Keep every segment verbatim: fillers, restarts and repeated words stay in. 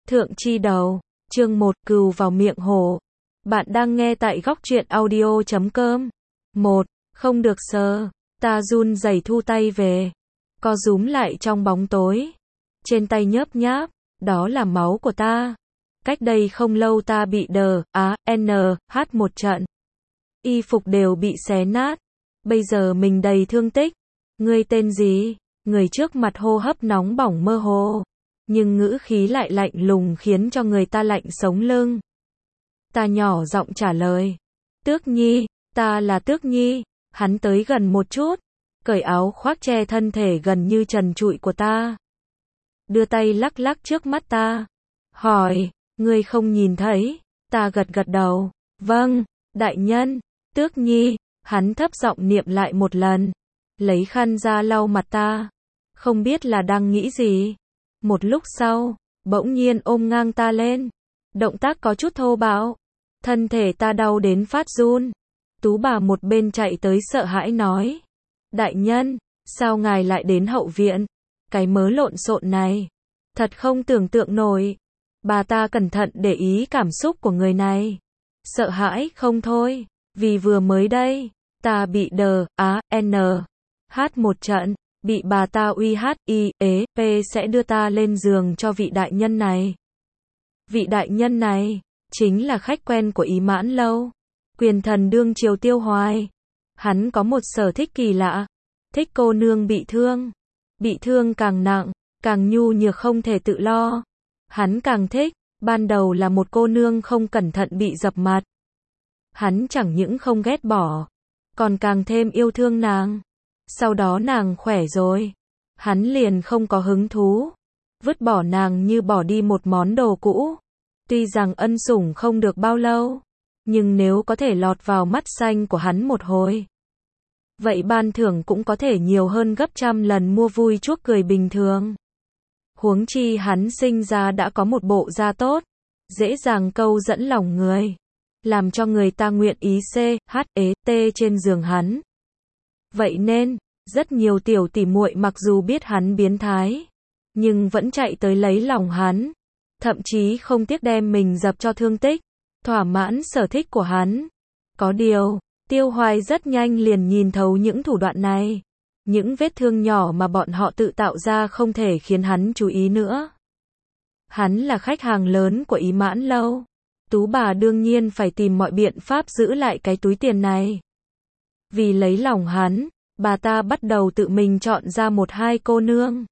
Thượng chi đầu, chương một, cừu vào miệng hổ. Bạn đang nghe tại góc truyện audio chấm com. một. Không được sờ. Ta run rẩy thu tay về. Co rúm lại trong bóng tối. Trên tay nhớp nháp, đó là máu của ta. Cách đây không lâu ta bị đờ, á, n, hát một trận. Y phục đều bị xé nát. Bây giờ mình đầy thương tích. Ngươi tên gì? Người trước mặt hô hấp nóng bỏng mơ hồ. Nhưng ngữ khí lại lạnh lùng khiến cho người ta lạnh sống lưng. Ta nhỏ giọng trả lời. Tước Nhi, ta là Tước Nhi. Hắn tới gần một chút, cởi áo khoác che thân thể gần như trần trụi của ta. Đưa tay lắc lắc trước mắt ta. Hỏi, ngươi không nhìn thấy? Ta gật gật đầu. Vâng, đại nhân. Tước Nhi, hắn thấp giọng niệm lại một lần. Lấy khăn ra lau mặt ta. Không biết là đang nghĩ gì. Một lúc sau, bỗng nhiên ôm ngang ta lên. Động tác có chút thô bạo. Thân thể ta đau đến phát run. Tú bà một bên chạy tới sợ hãi nói. Đại nhân, sao ngài lại đến hậu viện? Cái mớ lộn xộn này. Thật không tưởng tượng nổi. Bà ta cẩn thận để ý cảm xúc của người này. Sợ hãi không thôi. Vì vừa mới đây, ta bị đờ, á, n, hát một trận. Bị bà ta uy hát, y, ế, p sẽ đưa ta lên giường cho vị đại nhân này. Vị đại nhân này, chính là khách quen của Ý Mãn Lâu. Quyền thần đương triều Tiêu Hoài. Hắn có một sở thích kỳ lạ. Thích cô nương bị thương. Bị thương càng nặng, càng nhu nhược không thể tự lo. Hắn càng thích, ban đầu là một cô nương không cẩn thận bị dập mặt. Hắn chẳng những không ghét bỏ, còn càng thêm yêu thương nàng. Sau đó nàng khỏe rồi. Hắn liền không có hứng thú. Vứt bỏ nàng như bỏ đi một món đồ cũ. Tuy rằng ân sủng không được bao lâu. Nhưng nếu có thể lọt vào mắt xanh của hắn một hồi. Vậy ban thưởng cũng có thể nhiều hơn gấp trăm lần mua vui chuốc cười bình thường. Huống chi hắn sinh ra đã có một bộ da tốt. Dễ dàng câu dẫn lòng người. Làm cho người ta nguyện ý c, h, ế, t trên giường hắn. Vậy nên, rất nhiều tiểu tỉ muội mặc dù biết hắn biến thái, nhưng vẫn chạy tới lấy lòng hắn. Thậm chí không tiếc đem mình dập cho thương tích, thỏa mãn sở thích của hắn. Có điều, Tiêu Hoài rất nhanh liền nhìn thấu những thủ đoạn này. Những vết thương nhỏ mà bọn họ tự tạo ra không thể khiến hắn chú ý nữa. Hắn là khách hàng lớn của Ý Mãn Lâu. Tú bà đương nhiên phải tìm mọi biện pháp giữ lại cái túi tiền này. Vì lấy lòng hắn, bà ta bắt đầu tự mình chọn ra một hai cô nương.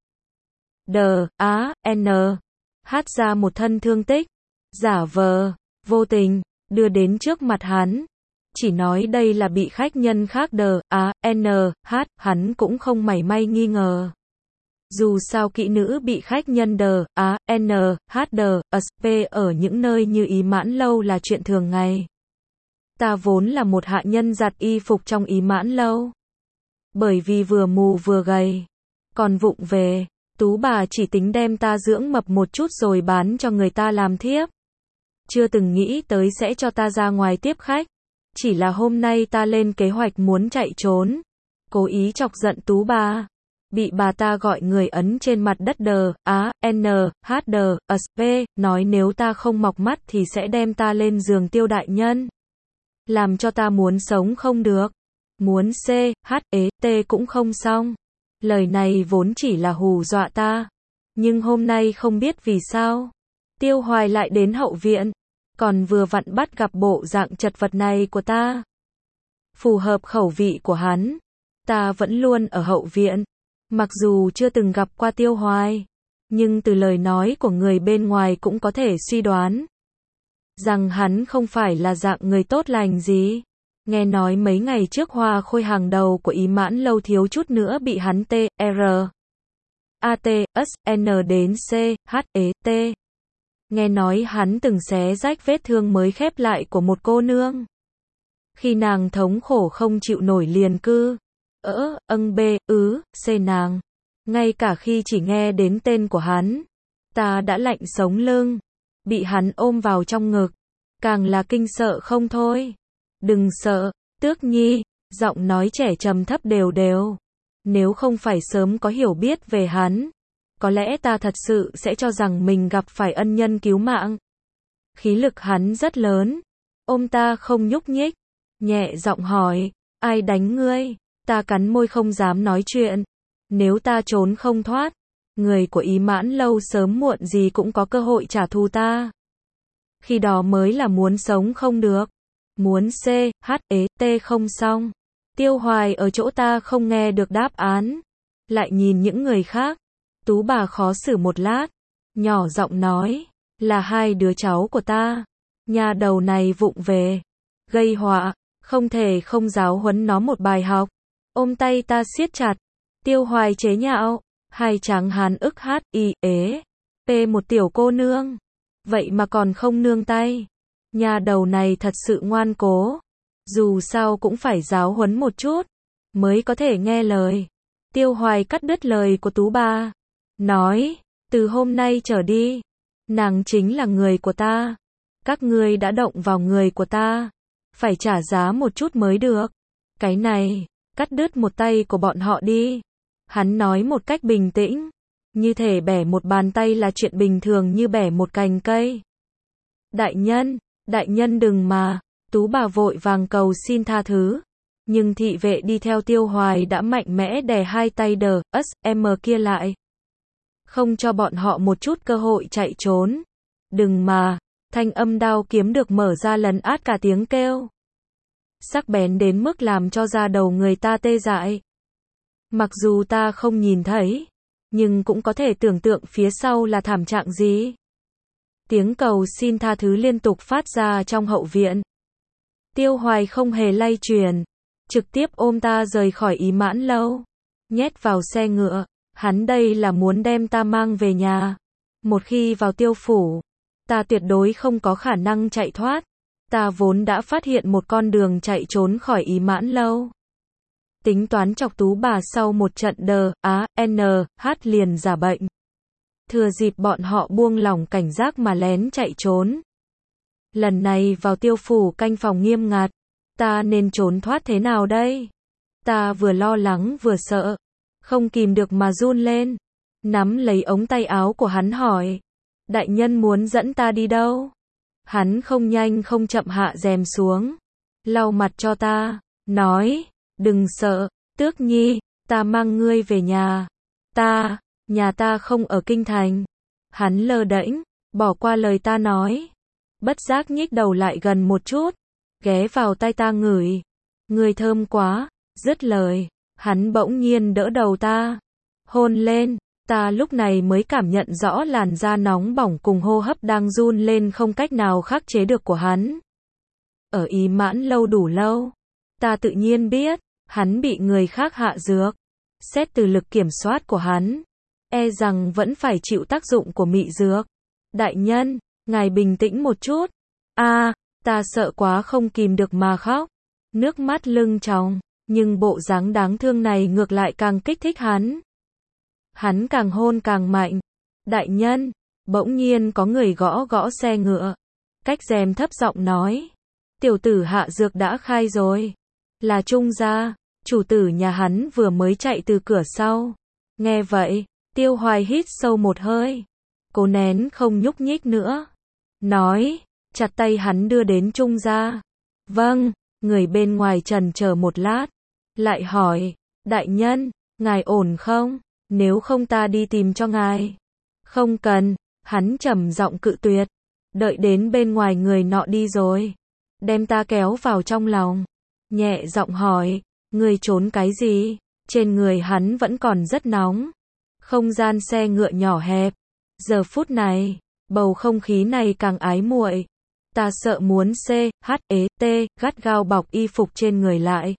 Đờ, á, n, hát ra một thân thương tích. Giả vờ, vô tình, đưa đến trước mặt hắn. Chỉ nói đây là bị khách nhân khác đờ, á, n, hát, hắn cũng không mảy may nghi ngờ. Dù sao kỹ nữ bị khách nhân đờ, á, n, hát đờ, sp ở những nơi như Ý Mãn Lâu là chuyện thường ngày. Ta vốn là một hạ nhân giặt y phục trong Ý Mãn Lâu. Bởi vì vừa mù vừa gầy, còn vụng về, Tú bà chỉ tính đem ta dưỡng mập một chút rồi bán cho người ta làm thiếp. Chưa từng nghĩ tới sẽ cho ta ra ngoài tiếp khách. Chỉ là hôm nay ta lên kế hoạch muốn chạy trốn. Cố ý chọc giận Tú bà. Bị bà ta gọi người ấn trên mặt đất đờ, á, n, hát đờ, sp, nói nếu ta không mọc mắt thì sẽ đem ta lên giường Tiêu đại nhân. Làm cho ta muốn sống không được. Muốn c, h, ế, t cũng không xong. Lời này vốn chỉ là hù dọa ta. Nhưng hôm nay không biết vì sao. Tiêu Hoài lại đến hậu viện. Còn vừa vặn bắt gặp bộ dạng chật vật này của ta. Phù hợp khẩu vị của hắn. Ta vẫn luôn ở hậu viện. Mặc dù chưa từng gặp qua Tiêu Hoài. Nhưng từ lời nói của người bên ngoài cũng có thể suy đoán. Rằng hắn không phải là dạng người tốt lành gì. Nghe nói mấy ngày trước hoa khôi hàng đầu của Ý Mãn Lâu thiếu chút nữa bị hắn T, R, A, T, S, N đến C, H, E, T. Nghe nói hắn từng xé rách vết thương mới khép lại của một cô nương. Khi nàng thống khổ không chịu nổi liền cư, ỡ, âng bê, ứ, c nàng. Ngay cả khi chỉ nghe đến tên của hắn, ta đã lạnh sống lưng. Bị hắn ôm vào trong ngực, càng là kinh sợ không thôi. Đừng sợ, Tước Nhi, giọng nói trẻ trầm thấp đều đều. Nếu không phải sớm có hiểu biết về hắn, có lẽ ta thật sự sẽ cho rằng mình gặp phải ân nhân cứu mạng. Khí lực hắn rất lớn, ôm ta không nhúc nhích, nhẹ giọng hỏi, ai đánh ngươi? Ta cắn môi không dám nói chuyện. Nếu ta trốn không thoát, người của Ý Mãn Lâu sớm muộn gì cũng có cơ hội trả thù ta. Khi đó mới là muốn sống không được. Muốn C, H, E, T không xong. Tiêu Hoài ở chỗ ta không nghe được đáp án. Lại nhìn những người khác. Tú bà khó xử một lát. Nhỏ giọng nói. Là hai đứa cháu của ta. Nhà đầu này vụng về. Gây họa. Không thể không giáo huấn nó một bài học. Ôm tay ta siết chặt. Tiêu Hoài chế nhạo. Hai tráng hán ức hát y ế. P một tiểu cô nương. Vậy mà còn không nương tay. Nhà đầu này thật sự ngoan cố. Dù sao cũng phải giáo huấn một chút. Mới có thể nghe lời. Tiêu Hoài cắt đứt lời của Tú bà. Nói. Từ hôm nay trở đi. Nàng chính là người của ta. Các ngươi đã động vào người của ta. Phải trả giá một chút mới được. Cái này. Cắt đứt một tay của bọn họ đi. Hắn nói một cách bình tĩnh. Như thể bẻ một bàn tay là chuyện bình thường như bẻ một cành cây. Đại nhân, đại nhân đừng mà. Tú bà vội vàng cầu xin tha thứ. Nhưng thị vệ đi theo Tiêu Hoài đã mạnh mẽ đè hai tay đờ, S, M kia lại. Không cho bọn họ một chút cơ hội chạy trốn. Đừng mà. Thanh âm đao kiếm được mở ra lấn át cả tiếng kêu. Sắc bén đến mức làm cho da đầu người ta tê dại. Mặc dù ta không nhìn thấy, nhưng cũng có thể tưởng tượng phía sau là thảm trạng gì. Tiếng cầu xin tha thứ liên tục phát ra trong hậu viện. Tiêu Hoài không hề lay chuyển, trực tiếp ôm ta rời khỏi Ý Mãn Lâu, nhét vào xe ngựa. Hắn đây là muốn đem ta mang về nhà. Một khi vào Tiêu phủ, ta tuyệt đối không có khả năng chạy thoát. Ta vốn đã phát hiện một con đường chạy trốn khỏi Ý Mãn Lâu. Tính toán chọc Tú bà sau một trận đờ, á, n, h liền giả bệnh. Thừa dịp bọn họ buông lỏng cảnh giác mà lén chạy trốn. Lần này vào Tiêu phủ canh phòng nghiêm ngặt. Ta nên trốn thoát thế nào đây? Ta vừa lo lắng vừa sợ. Không kìm được mà run lên. Nắm lấy ống tay áo của hắn hỏi. Đại nhân muốn dẫn ta đi đâu? Hắn không nhanh không chậm hạ rèm xuống. Lau mặt cho ta. Nói. Đừng sợ. Tước Nhi. Ta mang ngươi về nhà. Ta. Nhà ta không ở kinh thành. Hắn lơ đễnh. Bỏ qua lời ta nói. Bất giác nhích đầu lại gần một chút. Ghé vào tai ta ngửi. Ngươi thơm quá. Dứt lời. Hắn bỗng nhiên đỡ đầu ta. Hôn lên. Ta lúc này mới cảm nhận rõ làn da nóng bỏng cùng hô hấp đang run lên không cách nào khắc chế được của hắn. Ở Ý Mãn Lâu đủ lâu. Ta tự nhiên biết. Hắn bị người khác hạ dược. Xét từ lực kiểm soát của hắn. E rằng vẫn phải chịu tác dụng của mị dược. Đại nhân. Ngài bình tĩnh một chút. A, à, ta sợ quá không kìm được mà khóc. Nước mắt lưng tròng. Nhưng bộ dáng đáng thương này ngược lại càng kích thích hắn. Hắn càng hôn càng mạnh. Đại nhân. Bỗng nhiên có người gõ gõ xe ngựa. Cách rèm thấp giọng nói. Tiểu tử hạ dược đã khai rồi. Là Trung gia. Chủ tử nhà hắn vừa mới chạy từ cửa sau. Nghe vậy. Tiêu Hoài hít sâu một hơi. Cố nén không nhúc nhích nữa. Nói. Chặt tay hắn đưa đến Trung gia. Vâng. Người bên ngoài trần chờ một lát. Lại hỏi. Đại nhân. Ngài ổn không? Nếu không ta đi tìm cho ngài. Không cần. Hắn trầm giọng cự tuyệt. Đợi đến bên ngoài người nọ đi rồi. Đem ta kéo vào trong lòng. Nhẹ giọng hỏi. Người trốn cái gì? Trên người hắn vẫn còn rất nóng. Không gian xe ngựa nhỏ hẹp. Giờ phút này. Bầu không khí này càng ái muội. Ta sợ muốn C, H, E, T, gắt gao bọc y phục trên người lại.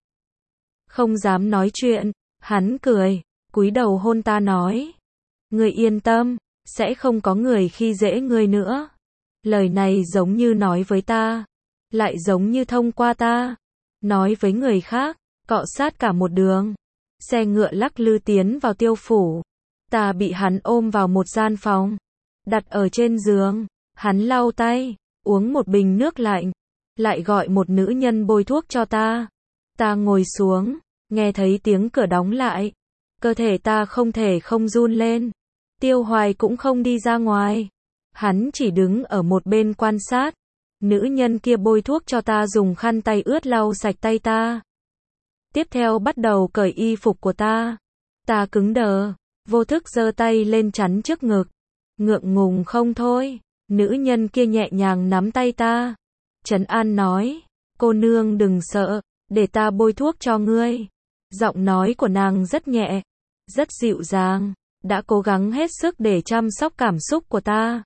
Không dám nói chuyện. Hắn cười. Cúi đầu hôn ta nói. Ngươi yên tâm. Sẽ không có người khi dễ ngươi nữa. Lời này giống như nói với ta. Lại giống như thông qua ta. Nói với người khác. Cọ sát cả một đường. Xe ngựa lắc lư tiến vào Tiêu phủ. Ta bị hắn ôm vào một gian phòng. Đặt ở trên giường. Hắn lau tay. Uống một bình nước lạnh. Lại gọi một nữ nhân bôi thuốc cho ta. Ta ngồi xuống. Nghe thấy tiếng cửa đóng lại. Cơ thể ta không thể không run lên. Tiêu Hoài cũng không đi ra ngoài. Hắn chỉ đứng ở một bên quan sát. Nữ nhân kia bôi thuốc cho ta, dùng khăn tay ướt lau sạch tay ta. Tiếp theo bắt đầu cởi y phục của ta. Ta cứng đờ, vô thức giơ tay lên chắn trước ngực. Ngượng ngùng không thôi. Nữ nhân kia nhẹ nhàng nắm tay ta. Trấn an nói, cô nương đừng sợ, để ta bôi thuốc cho ngươi. Giọng nói của nàng rất nhẹ, rất dịu dàng, đã cố gắng hết sức để chăm sóc cảm xúc của ta.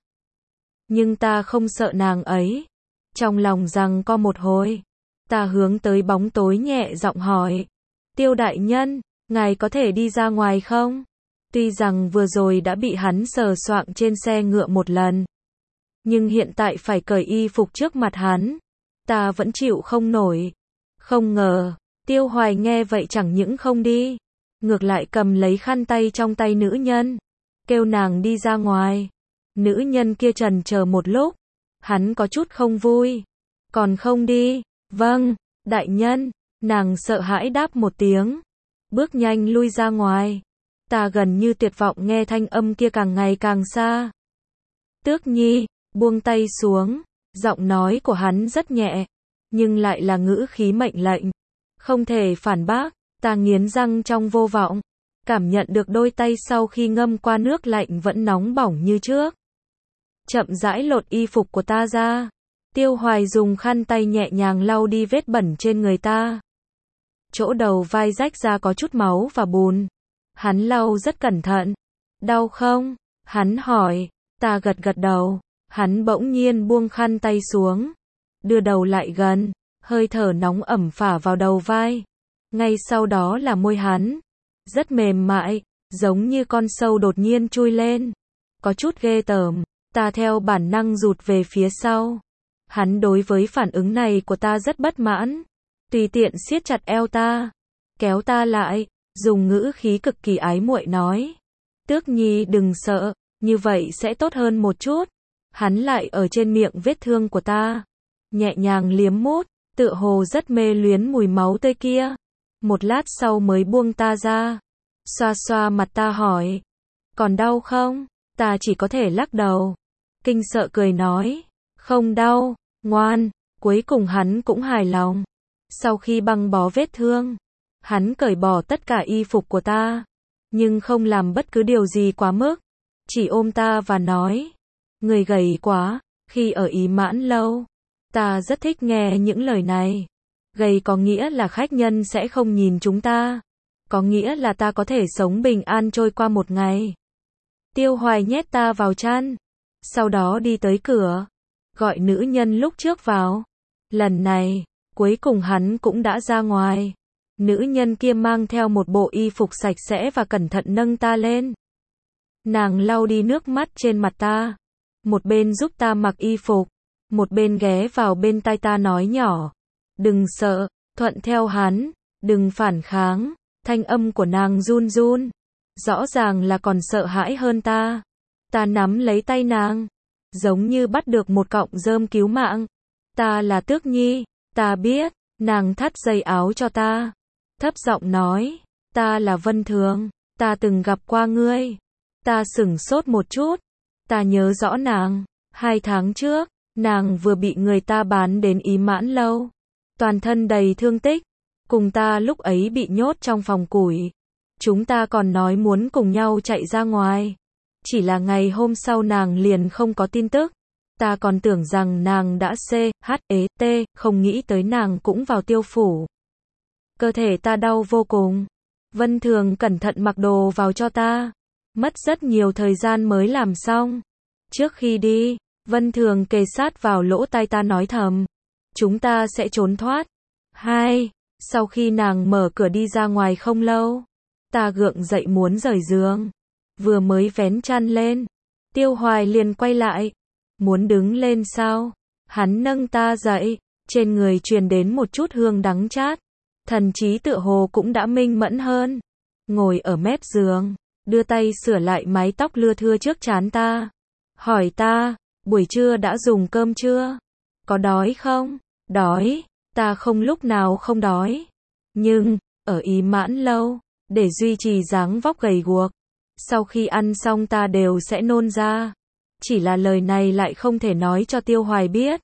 Nhưng ta không sợ nàng ấy. Trong lòng rằng co một hồi, ta hướng tới bóng tối nhẹ giọng hỏi, Tiêu đại nhân, ngài có thể đi ra ngoài không? Tuy rằng vừa rồi đã bị hắn sờ soạng trên xe ngựa một lần, nhưng hiện tại phải cởi y phục trước mặt hắn, ta vẫn chịu không nổi. Không ngờ, Tiêu Hoài nghe vậy chẳng những không đi, ngược lại cầm lấy khăn tay trong tay nữ nhân, kêu nàng đi ra ngoài. Nữ nhân kia trần chờ một lúc, hắn có chút không vui. Còn không đi? Vâng, đại nhân. Nàng sợ hãi đáp một tiếng, bước nhanh lui ra ngoài. Ta gần như tuyệt vọng nghe thanh âm kia càng ngày càng xa. Tước Nhi, buông tay xuống. Giọng nói của hắn rất nhẹ, nhưng lại là ngữ khí mệnh lệnh. Không thể phản bác. Ta nghiến răng trong vô vọng, cảm nhận được đôi tay sau khi ngâm qua nước lạnh vẫn nóng bỏng như trước. Chậm rãi lột y phục của ta ra. Tiêu Hoài dùng khăn tay nhẹ nhàng lau đi vết bẩn trên người ta. Chỗ đầu vai rách ra có chút máu và bùn. Hắn lau rất cẩn thận. Đau không? Hắn hỏi. Ta gật gật đầu. Hắn bỗng nhiên buông khăn tay xuống, đưa đầu lại gần, hơi thở nóng ẩm phả vào đầu vai. Ngay sau đó là môi hắn, rất mềm mại, giống như con sâu đột nhiên chui lên. Có chút ghê tởm, ta theo bản năng rụt về phía sau. Hắn đối với phản ứng này của ta rất bất mãn, tùy tiện siết chặt eo ta, kéo ta lại, dùng ngữ khí cực kỳ ái muội nói, Tước Nhi đừng sợ, như vậy sẽ tốt hơn một chút. Hắn lại ở trên miệng vết thương của ta, nhẹ nhàng liếm mút, tựa hồ rất mê luyến mùi máu tươi kia. Một lát sau mới buông ta ra, xoa xoa mặt ta hỏi, còn đau không? Ta chỉ có thể lắc đầu, kinh sợ cười nói, không đau, ngoan. Cuối cùng hắn cũng hài lòng. Sau khi băng bó vết thương, hắn cởi bỏ tất cả y phục của ta, nhưng không làm bất cứ điều gì quá mức, chỉ ôm ta và nói, người gầy quá. Khi ở Ý Mãn Lâu, ta rất thích nghe những lời này. Gầy có nghĩa là khách nhân sẽ không nhìn chúng ta, có nghĩa là ta có thể sống bình an trôi qua một ngày. Tiêu Hoài nhét ta vào chăn, sau đó đi tới cửa, gọi nữ nhân lúc trước vào. Lần này, cuối cùng hắn cũng đã ra ngoài. Nữ nhân kia mang theo một bộ y phục sạch sẽ và cẩn thận nâng ta lên. Nàng lau đi nước mắt trên mặt ta, một bên giúp ta mặc y phục, một bên ghé vào bên tai ta nói nhỏ, đừng sợ, thuận theo hắn, đừng phản kháng. Thanh âm của nàng run run, rõ ràng là còn sợ hãi hơn ta. Ta nắm lấy tay nàng, giống như bắt được một cọng rơm cứu mạng. Ta là Tước Nhi, ta biết. Nàng thắt dây áo cho ta, thấp giọng nói, ta là Vân Thường, ta từng gặp qua ngươi. Ta sửng sốt một chút, ta nhớ rõ nàng. Hai tháng trước, nàng vừa bị người ta bán đến Ý Mãn Lâu, toàn thân đầy thương tích. Cùng ta lúc ấy bị nhốt trong phòng củi. Chúng ta còn nói muốn cùng nhau chạy ra ngoài. Chỉ là ngày hôm sau nàng liền không có tin tức. Ta còn tưởng rằng nàng đã C H E T, không nghĩ tới nàng cũng vào Tiêu phủ. Cơ thể ta đau vô cùng. Vân Thường cẩn thận mặc đồ vào cho ta, mất rất nhiều thời gian mới làm xong. Trước khi đi, Vân Thường kề sát vào lỗ tai ta nói thầm, chúng ta sẽ trốn thoát. Hai, sau khi nàng mở cửa đi ra ngoài không lâu, ta gượng dậy muốn rời giường, vừa mới vén chăn lên, Tiêu Hoài liền quay lại, muốn đứng lên sao? Hắn nâng ta dậy, trên người truyền đến một chút hương đắng chát, thần trí tựa hồ cũng đã minh mẫn hơn. Ngồi ở mép giường, đưa tay sửa lại mái tóc lưa thưa trước trán ta, hỏi ta, buổi trưa đã dùng cơm chưa? Có đói không? Đói, ta không lúc nào không đói. Nhưng, ở Ý Mãn Lâu, để duy trì dáng vóc gầy guộc, Sau khi ăn xong ta đều sẽ nôn ra. Chỉ là lời này lại không thể nói cho Tiêu Hoài biết.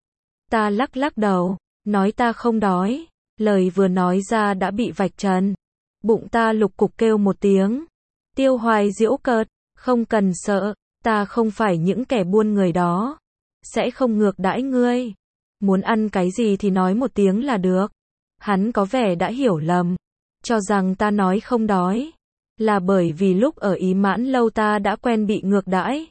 Ta lắc lắc đầu, nói ta không đói. Lời vừa nói ra đã bị vạch trần. Bụng ta lục cục kêu một tiếng. Tiêu Hoài giễu cợt, không cần sợ, ta không phải những kẻ buôn người đó. Sẽ không ngược đãi ngươi. Muốn ăn cái gì thì nói một tiếng là được. Hắn có vẻ đã hiểu lầm. Cho rằng ta nói không đói. Là bởi vì lúc ở Ý Mãn Lâu ta đã quen bị ngược đãi.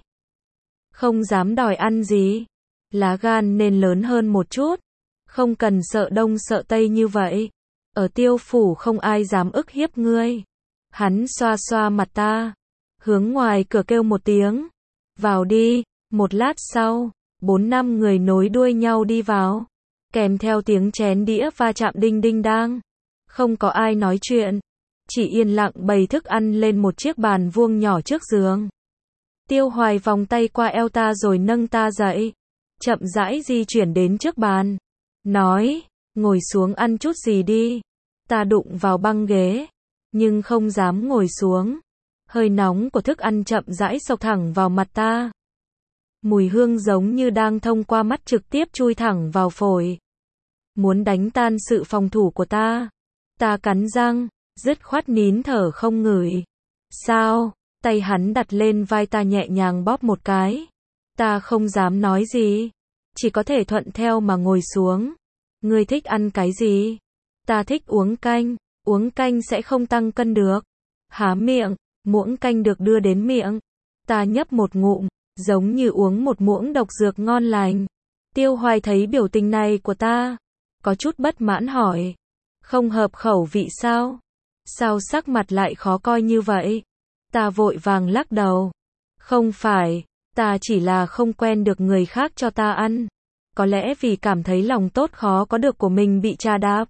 Không dám đòi ăn gì. Lá gan nên lớn hơn một chút. Không cần sợ đông sợ tây như vậy. Ở Tiêu phủ không ai dám ức hiếp ngươi. Hắn xoa xoa mặt ta. Hướng ngoài cửa kêu một tiếng. Vào đi. Một lát sau, bốn năm người nối đuôi nhau đi vào. Kèm theo tiếng chén đĩa va chạm đinh đinh đang. Không có ai nói chuyện. Chỉ yên lặng bày thức ăn lên một chiếc bàn vuông nhỏ trước giường. Tiêu Hoài vòng tay qua eo ta rồi nâng ta dậy. Chậm rãi di chuyển đến trước bàn. Nói, ngồi xuống ăn chút gì đi. Ta đụng vào băng ghế. Nhưng không dám ngồi xuống. Hơi nóng của thức ăn chậm rãi xộc thẳng vào mặt ta. Mùi hương giống như đang thông qua mắt trực tiếp chui thẳng vào phổi. Muốn đánh tan sự phòng thủ của ta. Ta cắn răng, dứt khoát nín thở không ngửi. Sao? Tay hắn đặt lên vai ta nhẹ nhàng bóp một cái. Ta không dám nói gì. Chỉ có thể thuận theo mà ngồi xuống. Ngươi thích ăn cái gì? Ta thích uống canh. Uống canh sẽ không tăng cân được. Há miệng, muỗng canh được đưa đến miệng. Ta nhấp một ngụm, giống như uống một muỗng độc dược ngon lành. Tiêu Hoài thấy biểu tình này của ta. Có chút bất mãn hỏi. Không hợp khẩu vị sao? Sao sắc mặt lại khó coi như vậy? Ta vội vàng lắc đầu. Không phải, ta chỉ là không quen được người khác cho ta ăn. Có lẽ vì cảm thấy lòng tốt khó có được của mình bị trà đạp.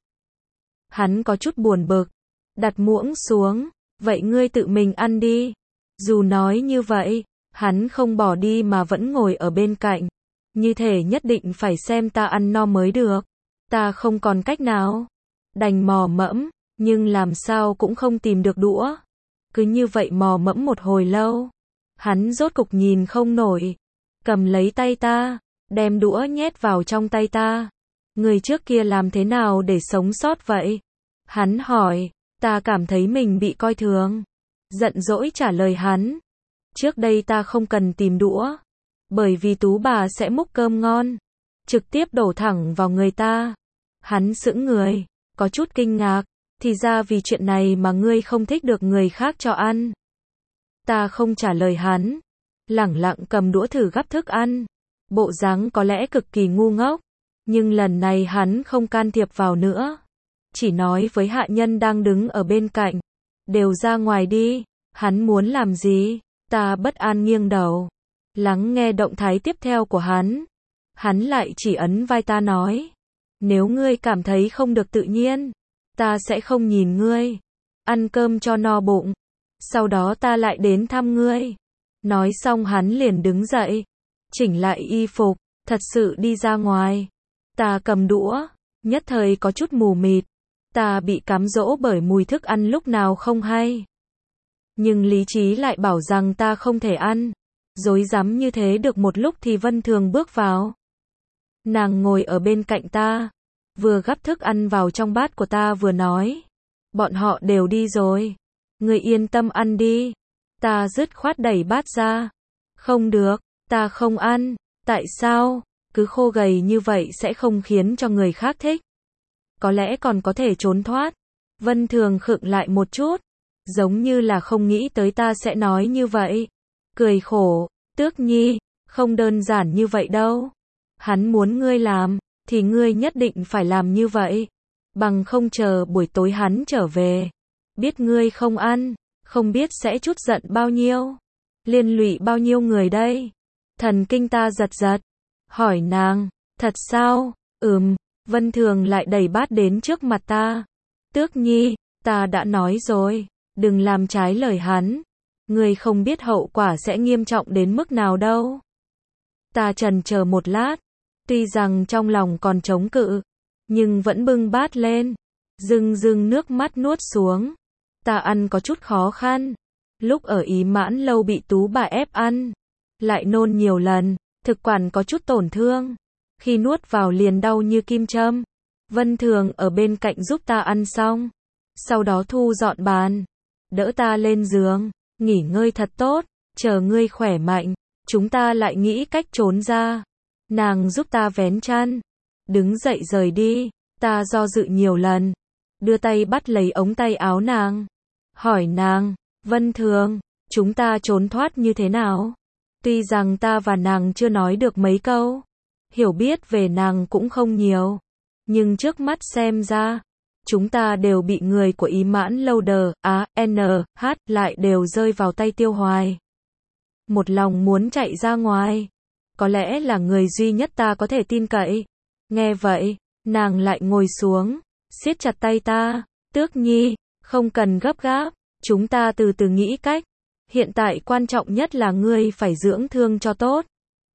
Hắn có chút buồn bực. Đặt muỗng xuống. Vậy ngươi tự mình ăn đi. Dù nói như vậy, hắn không bỏ đi mà vẫn ngồi ở bên cạnh. Như thể nhất định phải xem ta ăn no mới được. Ta không còn cách nào. Đành mò mẫm, nhưng làm sao cũng không tìm được đũa. Cứ như vậy mò mẫm một hồi lâu. Hắn rốt cục nhìn không nổi. Cầm lấy tay ta, đem đũa nhét vào trong tay ta. Người trước kia làm thế nào để sống sót vậy? Hắn hỏi, ta cảm thấy mình bị coi thường. Giận dỗi trả lời hắn. Trước đây ta không cần tìm đũa. Bởi vì Tú bà sẽ múc cơm ngon. Trực tiếp đổ thẳng vào người ta. Hắn sững người, có chút kinh ngạc. Thì ra vì chuyện này mà ngươi không thích được người khác cho ăn. Ta không trả lời hắn. Lẳng lặng cầm đũa thử gắp thức ăn. Bộ dáng có lẽ cực kỳ ngu ngốc. Nhưng lần này hắn không can thiệp vào nữa. Chỉ nói với hạ nhân đang đứng ở bên cạnh. Đều ra ngoài đi. Hắn muốn làm gì? Ta bất an nghiêng đầu. Lắng nghe động thái tiếp theo của hắn. Hắn lại chỉ ấn vai ta nói. Nếu ngươi cảm thấy không được tự nhiên, ta sẽ không nhìn ngươi. Ăn cơm cho no bụng. Sau đó ta lại đến thăm ngươi. Nói xong hắn liền đứng dậy. Chỉnh lại y phục. Thật sự đi ra ngoài. Ta cầm đũa. Nhất thời có chút mù mịt. Ta bị cám dỗ bởi mùi thức ăn lúc nào không hay. Nhưng lý trí lại bảo rằng ta không thể ăn. Rối rắm như thế được một lúc thì Vân Thường bước vào. Nàng ngồi ở bên cạnh ta. Vừa gắp thức ăn vào trong bát của ta vừa nói. Bọn họ đều đi rồi. Ngươi yên tâm ăn đi. Ta dứt khoát đẩy bát ra. Không được, ta không ăn. Tại sao? Cứ khô gầy như vậy sẽ không khiến cho người khác thích. Có lẽ còn có thể trốn thoát. Vân Thường khựng lại một chút. Giống như là không nghĩ tới ta sẽ nói như vậy. Cười khổ, Tước Nhi, không đơn giản như vậy đâu. Hắn muốn ngươi làm, thì ngươi nhất định phải làm như vậy. Bằng không chờ buổi tối hắn trở về. Biết ngươi không ăn, không biết sẽ chút giận bao nhiêu. Liên lụy bao nhiêu người đây. Thần kinh ta giật giật. Hỏi nàng, thật sao? Ừm, Vân Thường lại đẩy bát đến trước mặt ta. Tước Nhi, ta đã nói rồi, đừng làm trái lời hắn. Ngươi không biết hậu quả sẽ nghiêm trọng đến mức nào đâu. Ta chần chờ một lát. Tuy rằng trong lòng còn chống cự, nhưng vẫn bưng bát lên. Rưng rưng nước mắt nuốt xuống. Ta ăn có chút khó khăn. Lúc ở Ý Mãn Lâu bị Tú bà ép ăn, lại nôn nhiều lần, thực quản có chút tổn thương. Khi nuốt vào liền đau như kim châm. Vân Thường ở bên cạnh giúp ta ăn xong. Sau đó thu dọn bàn. Đỡ ta lên giường. Nghỉ ngơi thật tốt. Chờ ngươi khỏe mạnh. Chúng ta lại nghĩ cách trốn ra. Nàng giúp ta vén chăn. Đứng dậy rời đi. Ta do dự nhiều lần. Đưa tay bắt lấy ống tay áo nàng. Hỏi nàng, Vân Thường, chúng ta trốn thoát như thế nào? Tuy rằng ta và nàng chưa nói được mấy câu. Hiểu biết về nàng cũng không nhiều. Nhưng trước mắt xem ra, chúng ta đều bị người của Ý Mãn Lâu đờ, á, n, h, lại đều rơi vào tay Tiêu Hoài. Một lòng muốn chạy ra ngoài. Có lẽ là người duy nhất ta có thể tin cậy. Nghe vậy, nàng lại ngồi xuống, siết chặt tay ta. Tước Nhi, không cần gấp gáp, chúng ta từ từ nghĩ cách. Hiện tại quan trọng nhất là ngươi phải dưỡng thương cho tốt.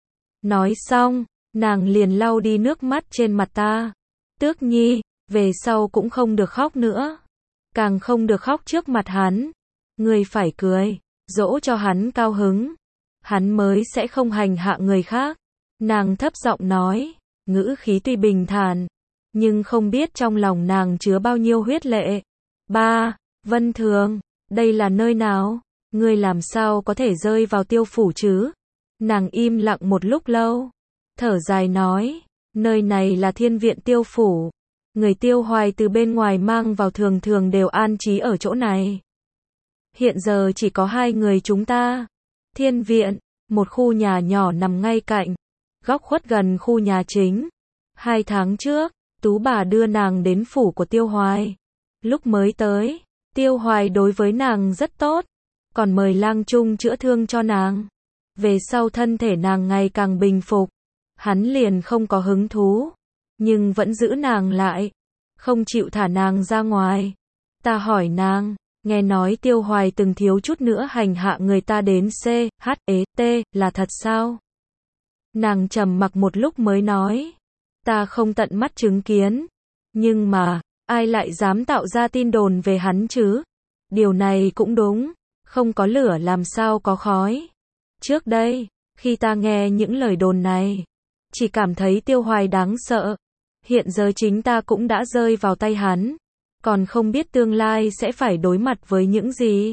Nói xong, nàng liền lau đi nước mắt trên mặt ta. Tước Nhi, về sau cũng không được khóc nữa. Càng không được khóc trước mặt hắn. Ngươi phải cười, dỗ cho hắn cao hứng. Hắn mới sẽ không hành hạ người khác. Nàng thấp giọng nói, ngữ khí tuy bình thản, nhưng không biết trong lòng nàng chứa bao nhiêu huyết lệ. Ba, Vân Thường, đây là nơi nào? Ngươi làm sao có thể rơi vào Tiêu phủ chứ? Nàng im lặng một lúc lâu, thở dài nói, nơi này là Thiên viện Tiêu phủ. Người Tiêu Hoài từ bên ngoài mang vào thường thường đều an trí ở chỗ này. Hiện giờ chỉ có hai người chúng ta. Thiên viện, một khu nhà nhỏ nằm ngay cạnh, góc khuất gần khu nhà chính. Hai tháng trước, Tú bà đưa nàng đến phủ của Tiêu Hoài. Lúc mới tới, Tiêu Hoài đối với nàng rất tốt, còn mời lang trung chữa thương cho nàng. Về sau thân thể nàng ngày càng bình phục, hắn liền không có hứng thú, nhưng vẫn giữ nàng lại, không chịu thả nàng ra ngoài. Ta hỏi nàng, nghe nói Tiêu Hoài từng thiếu chút nữa hành hạ người ta đến C, H, E, T, là thật sao? Nàng trầm mặc một lúc mới nói, ta không tận mắt chứng kiến, nhưng mà, ai lại dám tạo ra tin đồn về hắn chứ? Điều này cũng đúng, không có lửa làm sao có khói. Trước đây, khi ta nghe những lời đồn này, chỉ cảm thấy Tiêu Hoài đáng sợ. Hiện giờ chính ta cũng đã rơi vào tay hắn, còn không biết tương lai sẽ phải đối mặt với những gì.